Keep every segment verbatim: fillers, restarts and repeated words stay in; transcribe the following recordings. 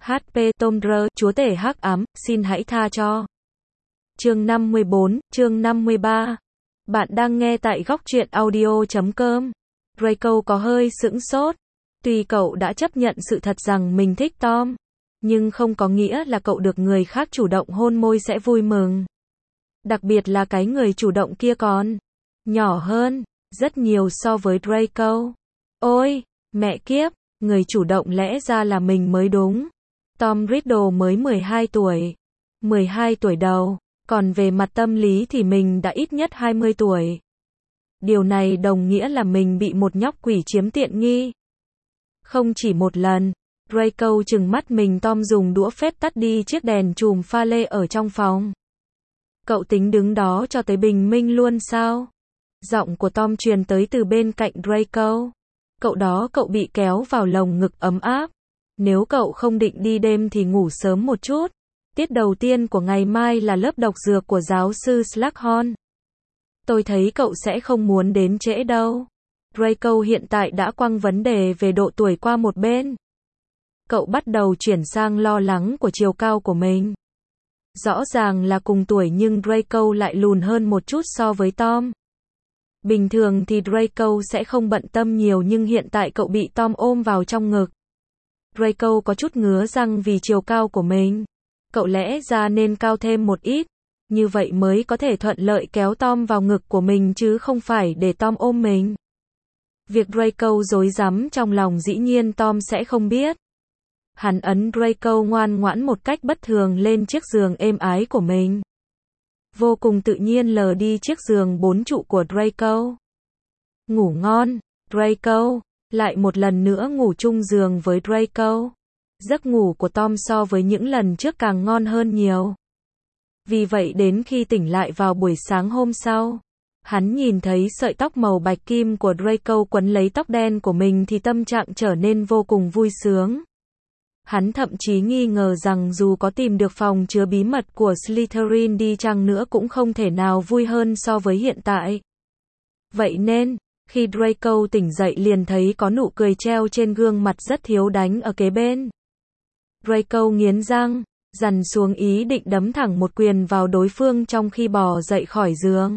hát pê Tom Rơ, chúa tể hắc ám, xin hãy tha cho. Chương năm mươi bốn, chương năm mươi ba. Bạn đang nghe tại góc truyện audio chấm com. Draco có hơi sững sốt. Tuy cậu đã chấp nhận sự thật rằng mình thích Tom, nhưng không có nghĩa là cậu được người khác chủ động hôn môi sẽ vui mừng. Đặc biệt là cái người chủ động kia còn nhỏ hơn rất nhiều so với Draco. Ôi, mẹ kiếp, người chủ động lẽ ra là mình mới đúng. Tom Riddle mới mười hai tuổi. mười hai tuổi đầu, còn về mặt tâm lý thì mình đã ít nhất hai mươi tuổi. Điều này đồng nghĩa là mình bị một nhóc quỷ chiếm tiện nghi. Không chỉ một lần, Draco trừng mắt mình. Tom dùng đũa phép tắt đi chiếc đèn chùm pha lê ở trong phòng. Cậu tính đứng đó cho tới bình minh luôn sao? Giọng của Tom truyền tới từ bên cạnh Draco. Cậu đó cậu bị kéo vào lồng ngực ấm áp. Nếu cậu không định đi đêm thì ngủ sớm một chút. Tiết đầu tiên của ngày mai là lớp độc dược của giáo sư Slughorn. Tôi thấy cậu sẽ không muốn đến trễ đâu. Draco hiện tại đã quăng vấn đề về độ tuổi qua một bên. Cậu bắt đầu chuyển sang lo lắng của chiều cao của mình. Rõ ràng là cùng tuổi nhưng Draco lại lùn hơn một chút so với Tom. Bình thường thì Draco sẽ không bận tâm nhiều nhưng hiện tại cậu bị Tom ôm vào trong ngực. Draco có chút ngứa răng vì chiều cao của mình. Cậu lẽ ra nên cao thêm một ít, như vậy mới có thể thuận lợi kéo Tom vào ngực của mình chứ không phải để Tom ôm mình. Việc Draco rối rắm trong lòng dĩ nhiên Tom sẽ không biết. Hắn ấn Draco ngoan ngoãn một cách bất thường lên chiếc giường êm ái của mình. Vô cùng tự nhiên lờ đi chiếc giường bốn trụ của Draco. Ngủ ngon, Draco. Lại một lần nữa ngủ chung giường với Draco. Giấc ngủ của Tom so với những lần trước càng ngon hơn nhiều. Vì vậy đến khi tỉnh lại vào buổi sáng hôm sau, hắn nhìn thấy sợi tóc màu bạch kim của Draco quấn lấy tóc đen của mình thì tâm trạng trở nên vô cùng vui sướng. Hắn thậm chí nghi ngờ rằng dù có tìm được phòng chứa bí mật của Slytherin đi chăng nữa cũng không thể nào vui hơn so với hiện tại. Vậy nên, khi Draco tỉnh dậy liền thấy có nụ cười treo trên gương mặt rất thiếu đánh ở kế bên. Draco nghiến răng, dằn xuống ý định đấm thẳng một quyền vào đối phương trong khi bò dậy khỏi giường.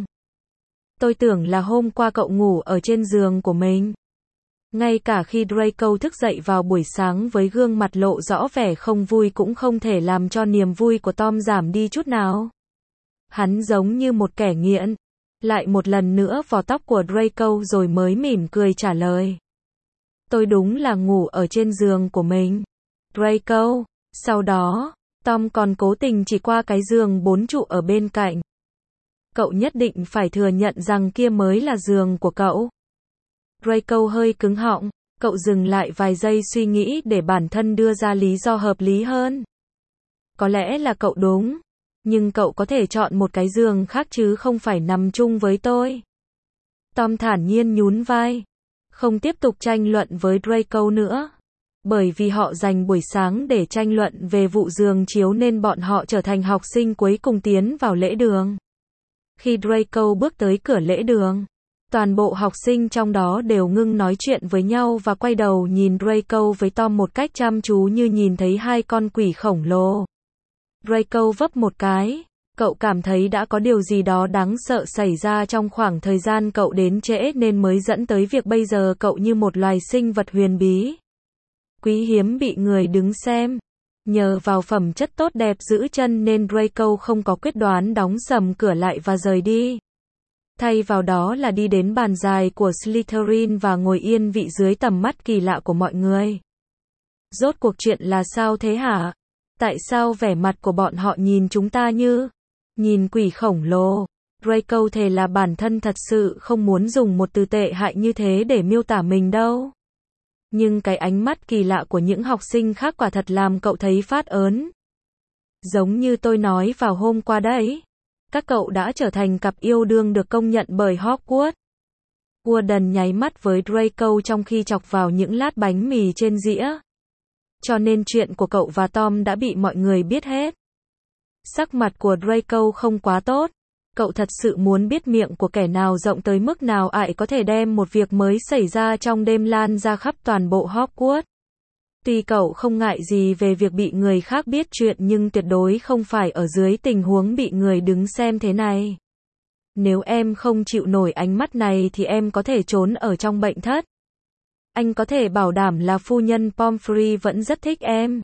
Tôi tưởng là hôm qua cậu ngủ ở trên giường của mình. Ngay cả khi Draco thức dậy vào buổi sáng với gương mặt lộ rõ vẻ không vui cũng không thể làm cho niềm vui của Tom giảm đi chút nào. Hắn giống như một kẻ nghiện. Lại một lần nữa vò tóc của Draco rồi mới mỉm cười trả lời. Tôi đúng là ngủ ở trên giường của mình. Draco. Sau đó, Tom còn cố tình chỉ qua cái giường bốn trụ ở bên cạnh. Cậu nhất định phải thừa nhận rằng kia mới là giường của cậu. Draco hơi cứng họng. Cậu dừng lại vài giây suy nghĩ để bản thân đưa ra lý do hợp lý hơn. Có lẽ là cậu đúng. Nhưng cậu có thể chọn một cái giường khác chứ không phải nằm chung với tôi. Tom thản nhiên nhún vai. Không tiếp tục tranh luận với Draco nữa. Bởi vì họ dành buổi sáng để tranh luận về vụ giường chiếu nên bọn họ trở thành học sinh cuối cùng tiến vào lễ đường. Khi Draco bước tới cửa lễ đường, toàn bộ học sinh trong đó đều ngưng nói chuyện với nhau và quay đầu nhìn Draco với Tom một cách chăm chú như nhìn thấy hai con quỷ khổng lồ. Draco vấp một cái. Cậu cảm thấy đã có điều gì đó đáng sợ xảy ra trong khoảng thời gian cậu đến trễ nên mới dẫn tới việc bây giờ cậu như một loài sinh vật huyền bí. Quý hiếm bị người đứng xem. Nhờ vào phẩm chất tốt đẹp giữ chân nên Draco không có quyết đoán đóng sầm cửa lại và rời đi. Thay vào đó là đi đến bàn dài của Slytherin và ngồi yên vị dưới tầm mắt kỳ lạ của mọi người. Rốt cuộc chuyện là sao thế hả? Tại sao vẻ mặt của bọn họ nhìn chúng ta như nhìn quỷ khổng lồ? Draco thề là bản thân thật sự không muốn dùng một từ tệ hại như thế để miêu tả mình đâu. Nhưng cái ánh mắt kỳ lạ của những học sinh khác quả thật làm cậu thấy phát ớn. Giống như tôi nói vào hôm qua đấy. Các cậu đã trở thành cặp yêu đương được công nhận bởi Hogwarts. Warden nháy mắt với Draco trong khi chọc vào những lát bánh mì trên dĩa. Cho nên chuyện của cậu và Tom đã bị mọi người biết hết. Sắc mặt của Draco không quá tốt. Cậu thật sự muốn biết miệng của kẻ nào rộng tới mức nào ải có thể đem một việc mới xảy ra trong đêm lan ra khắp toàn bộ Hogwarts. Tuy cậu không ngại gì về việc bị người khác biết chuyện nhưng tuyệt đối không phải ở dưới tình huống bị người đứng xem thế này. Nếu em không chịu nổi ánh mắt này thì em có thể trốn ở trong bệnh thất. Anh có thể bảo đảm là phu nhân Pomfrey vẫn rất thích em.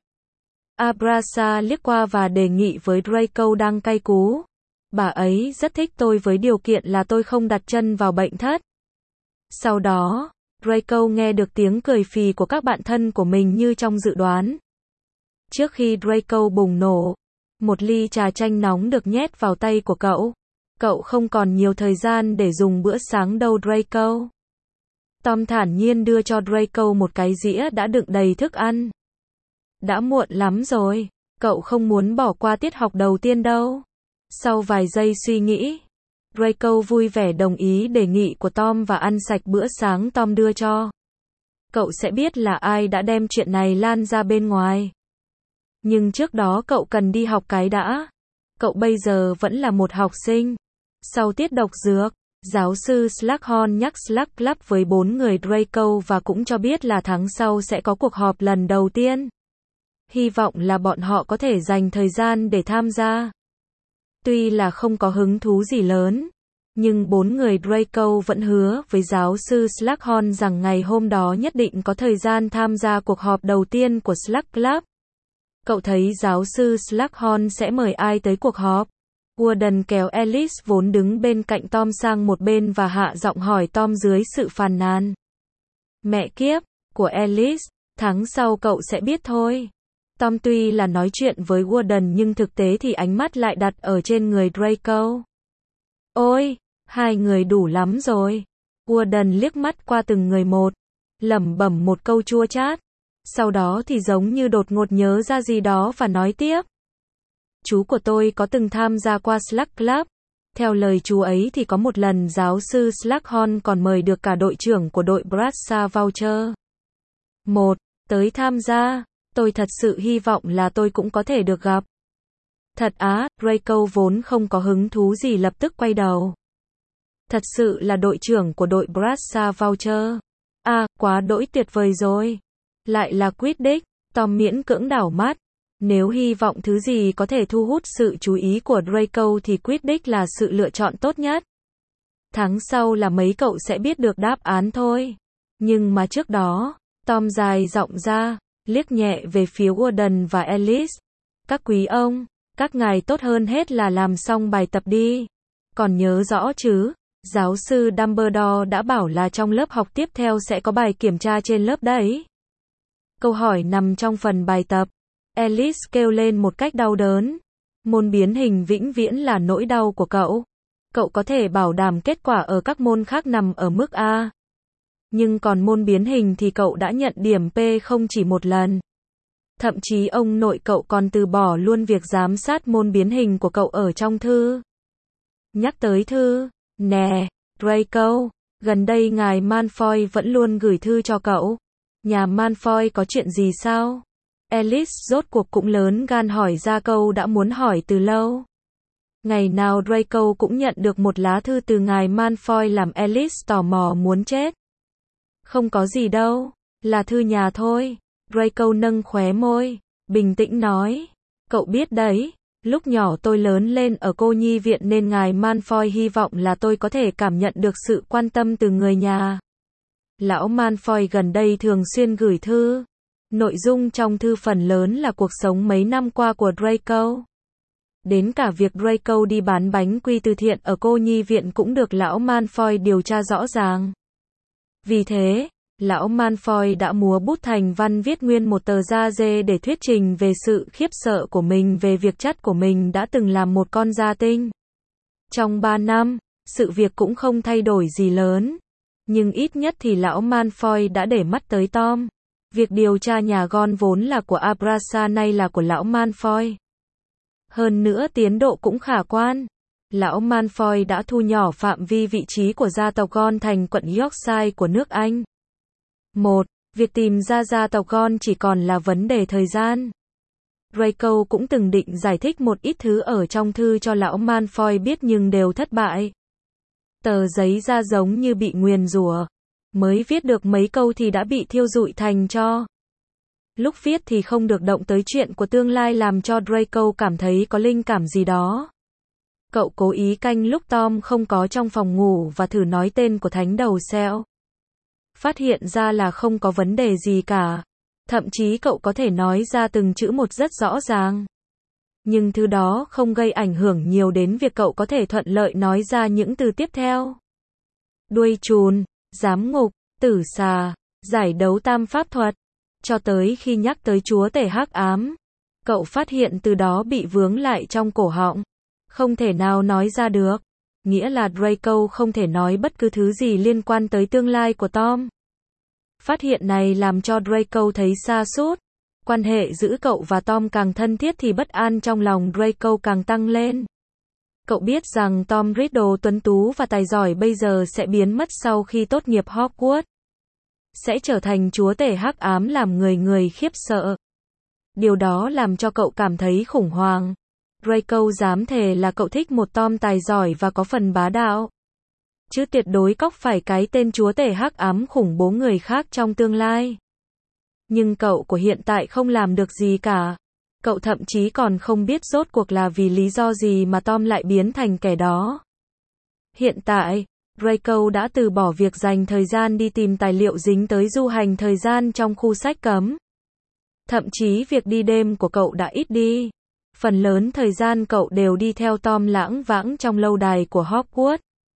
Abraxa liếc qua và đề nghị với Draco đang cay cú. Bà ấy rất thích tôi với điều kiện là tôi không đặt chân vào bệnh thất. Sau đó, Draco nghe được tiếng cười phì của các bạn thân của mình như trong dự đoán. Trước khi Draco bùng nổ, một ly trà chanh nóng được nhét vào tay của cậu. Cậu không còn nhiều thời gian để dùng bữa sáng đâu Draco. Tom thản nhiên đưa cho Draco một cái dĩa đã đựng đầy thức ăn. Đã muộn lắm rồi, cậu không muốn bỏ qua tiết học đầu tiên đâu. Sau vài giây suy nghĩ, Draco vui vẻ đồng ý đề nghị của Tom và ăn sạch bữa sáng Tom đưa cho. Cậu sẽ biết là ai đã đem chuyện này lan ra bên ngoài. Nhưng trước đó cậu cần đi học cái đã. Cậu bây giờ vẫn là một học sinh. Sau tiết độc dược, giáo sư Slughorn nhắc Slug Club với bốn người Draco và cũng cho biết là tháng sau sẽ có cuộc họp lần đầu tiên. Hy vọng là bọn họ có thể dành thời gian để tham gia. Tuy là không có hứng thú gì lớn, nhưng bốn người Draco vẫn hứa với giáo sư Slughorn rằng ngày hôm đó nhất định có thời gian tham gia cuộc họp đầu tiên của Slug Club. Cậu thấy giáo sư Slughorn sẽ mời ai tới cuộc họp? Warden kéo Alice vốn đứng bên cạnh Tom sang một bên và hạ giọng hỏi Tom dưới sự phàn nàn. Mẹ kiếp, của Alice, tháng sau cậu sẽ biết thôi. Tom tuy là nói chuyện với Warden nhưng thực tế thì ánh mắt lại đặt ở trên người Draco. Ôi, hai người đủ lắm rồi. Warden liếc mắt qua từng người một, lẩm bẩm một câu chua chát. Sau đó thì giống như đột ngột nhớ ra gì đó và nói tiếp. Chú của tôi có từng tham gia qua Slug Club. Theo lời chú ấy thì có một lần giáo sư Slughorn còn mời được cả đội trưởng của đội Brassa Voucher. Một, tới tham gia. Tôi thật sự hy vọng là tôi cũng có thể được gặp. Thật á, Draco vốn không có hứng thú gì lập tức quay đầu. Thật sự là đội trưởng của đội Brassa Voucher. À, quá đỗi tuyệt vời rồi. Lại là Quidditch, Tom miễn cưỡng đảo mắt. Nếu hy vọng thứ gì có thể thu hút sự chú ý của Draco thì Quidditch là sự lựa chọn tốt nhất. Tháng sau là mấy cậu sẽ biết được đáp án thôi. Nhưng mà trước đó, Tom dài giọng ra, liếc nhẹ về phía Warden và Alice. Các quý ông, các ngài tốt hơn hết là làm xong bài tập đi. Còn nhớ rõ chứ, giáo sư Dumbledore đã bảo là trong lớp học tiếp theo sẽ có bài kiểm tra trên lớp đấy. Câu hỏi nằm trong phần bài tập. Alice kêu lên một cách đau đớn. Môn biến hình vĩnh viễn là nỗi đau của cậu. Cậu có thể bảo đảm kết quả ở các môn khác nằm ở mức A. Nhưng còn môn biến hình thì cậu đã nhận điểm P không chỉ một lần. Thậm chí ông nội cậu còn từ bỏ luôn việc giám sát môn biến hình của cậu ở trong thư. Nhắc tới thư, nè, Draco, gần đây ngài Malfoy vẫn luôn gửi thư cho cậu. Nhà Malfoy có chuyện gì sao? Alice rốt cuộc cũng lớn gan hỏi ra câu đã muốn hỏi từ lâu. Ngày nào Draco cũng nhận được một lá thư từ ngài Malfoy làm Alice tò mò muốn chết. Không có gì đâu, là thư nhà thôi. Draco nâng khóe môi, bình tĩnh nói. Cậu biết đấy, lúc nhỏ tôi lớn lên ở cô nhi viện nên ngài Malfoy hy vọng là tôi có thể cảm nhận được sự quan tâm từ người nhà. Lão Malfoy gần đây thường xuyên gửi thư. Nội dung trong thư phần lớn là cuộc sống mấy năm qua của Draco. Đến cả việc Draco đi bán bánh quy từ thiện ở cô nhi viện cũng được lão Malfoy điều tra rõ ràng. Vì thế, lão Malfoy đã múa bút thành văn viết nguyên một tờ da dê để thuyết trình về sự khiếp sợ của mình về việc chắt của mình đã từng làm một con gia tinh. Trong ba năm, sự việc cũng không thay đổi gì lớn. Nhưng ít nhất thì lão Malfoy đã để mắt tới Tom. Việc điều tra nhà Gon vốn là của Abrasa nay là của lão Malfoy. Hơn nữa tiến độ cũng khả quan. Lão Malfoy đã thu nhỏ phạm vi vị trí của gia tộc Gon thành quận Yorkshire của nước Anh. Một, việc tìm ra gia tộc Gon chỉ còn là vấn đề thời gian. Draco cũng từng định giải thích một ít thứ ở trong thư cho lão Malfoy biết nhưng đều thất bại. Tờ giấy da giống như bị nguyền rủa. Mới viết được mấy câu thì đã bị thiêu rụi thành tro. Lúc viết thì không được động tới chuyện của tương lai làm cho Draco cảm thấy có linh cảm gì đó. Cậu cố ý canh lúc Tom không có trong phòng ngủ và thử nói tên của thánh đầu sẹo. Phát hiện ra là không có vấn đề gì cả. Thậm chí cậu có thể nói ra từng chữ một rất rõ ràng. Nhưng thứ đó không gây ảnh hưởng nhiều đến việc cậu có thể thuận lợi nói ra những từ tiếp theo. Đuôi trùn, giám ngục, tử xà, giải đấu tam pháp thuật. Cho tới khi nhắc tới chúa tể hắc ám, cậu phát hiện từ đó bị vướng lại trong cổ họng. Không thể nào nói ra được. Nghĩa là Draco không thể nói bất cứ thứ gì liên quan tới tương lai của Tom. Phát hiện này làm cho Draco thấy sa sút. Quan hệ giữa cậu và Tom càng thân thiết thì bất an trong lòng Draco càng tăng lên. Cậu biết rằng Tom Riddle tuấn tú và tài giỏi bây giờ sẽ biến mất sau khi tốt nghiệp Hogwarts. Sẽ trở thành chúa tể hắc ám làm người người khiếp sợ. Điều đó làm cho cậu cảm thấy khủng hoảng. Draco dám thề là cậu thích một Tom tài giỏi và có phần bá đạo. Chứ tuyệt đối cóc phải cái tên chúa tể hắc ám khủng bố người khác trong tương lai. Nhưng cậu của hiện tại không làm được gì cả. Cậu thậm chí còn không biết rốt cuộc là vì lý do gì mà Tom lại biến thành kẻ đó. Hiện tại, Draco đã từ bỏ việc dành thời gian đi tìm tài liệu dính tới du hành thời gian trong khu sách cấm. Thậm chí việc đi đêm của cậu đã ít đi. Phần lớn thời gian cậu đều đi theo Tom lãng vãng trong lâu đài của Hogwarts.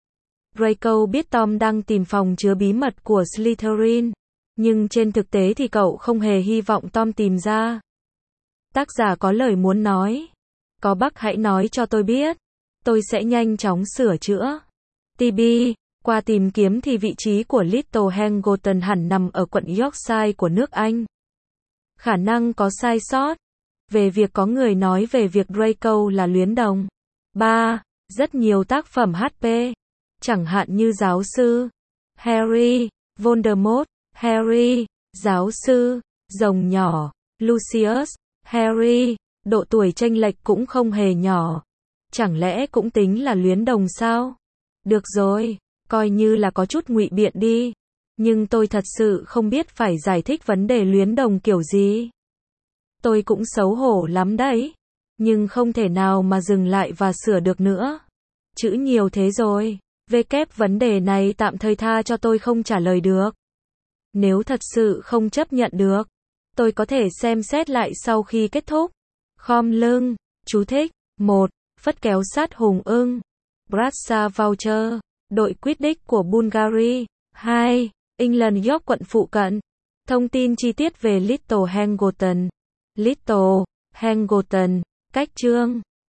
Draco biết Tom đang tìm phòng chứa bí mật của Slytherin. Nhưng trên thực tế thì cậu không hề hy vọng Tom tìm ra. Tác giả có lời muốn nói. Có bug hãy nói cho tôi biết. Tôi sẽ nhanh chóng sửa chữa. tê bê, qua tìm kiếm thì vị trí của Little Hangleton hẳn nằm ở quận Yorkshire của nước Anh. Khả năng có sai sót. Về việc có người nói về việc Draco là luyến đồng. ba. Rất nhiều tác phẩm hát pê. Chẳng hạn như giáo sư Harry, Voldemort, Harry, giáo sư, rồng nhỏ, Lucius, Harry, độ tuổi chênh lệch cũng không hề nhỏ. Chẳng lẽ cũng tính là luyến đồng sao? Được rồi, coi như là có chút ngụy biện đi. Nhưng tôi thật sự không biết phải giải thích vấn đề luyến đồng kiểu gì. Tôi cũng xấu hổ lắm đấy. Nhưng không thể nào mà dừng lại và sửa được nữa. Chữ nhiều thế rồi. Về kép vấn đề này tạm thời tha cho tôi không trả lời được. Nếu thật sự không chấp nhận được, tôi có thể xem xét lại sau khi kết thúc. Khom lưng. Chú thích. một. Phất kéo sát hùng ưng. Bratsa Voucher. Đội Quidditch của Bulgaria. hai. England York quận phụ cận. Thông tin chi tiết về Little Hangleton. Little Hangleton. Cách chương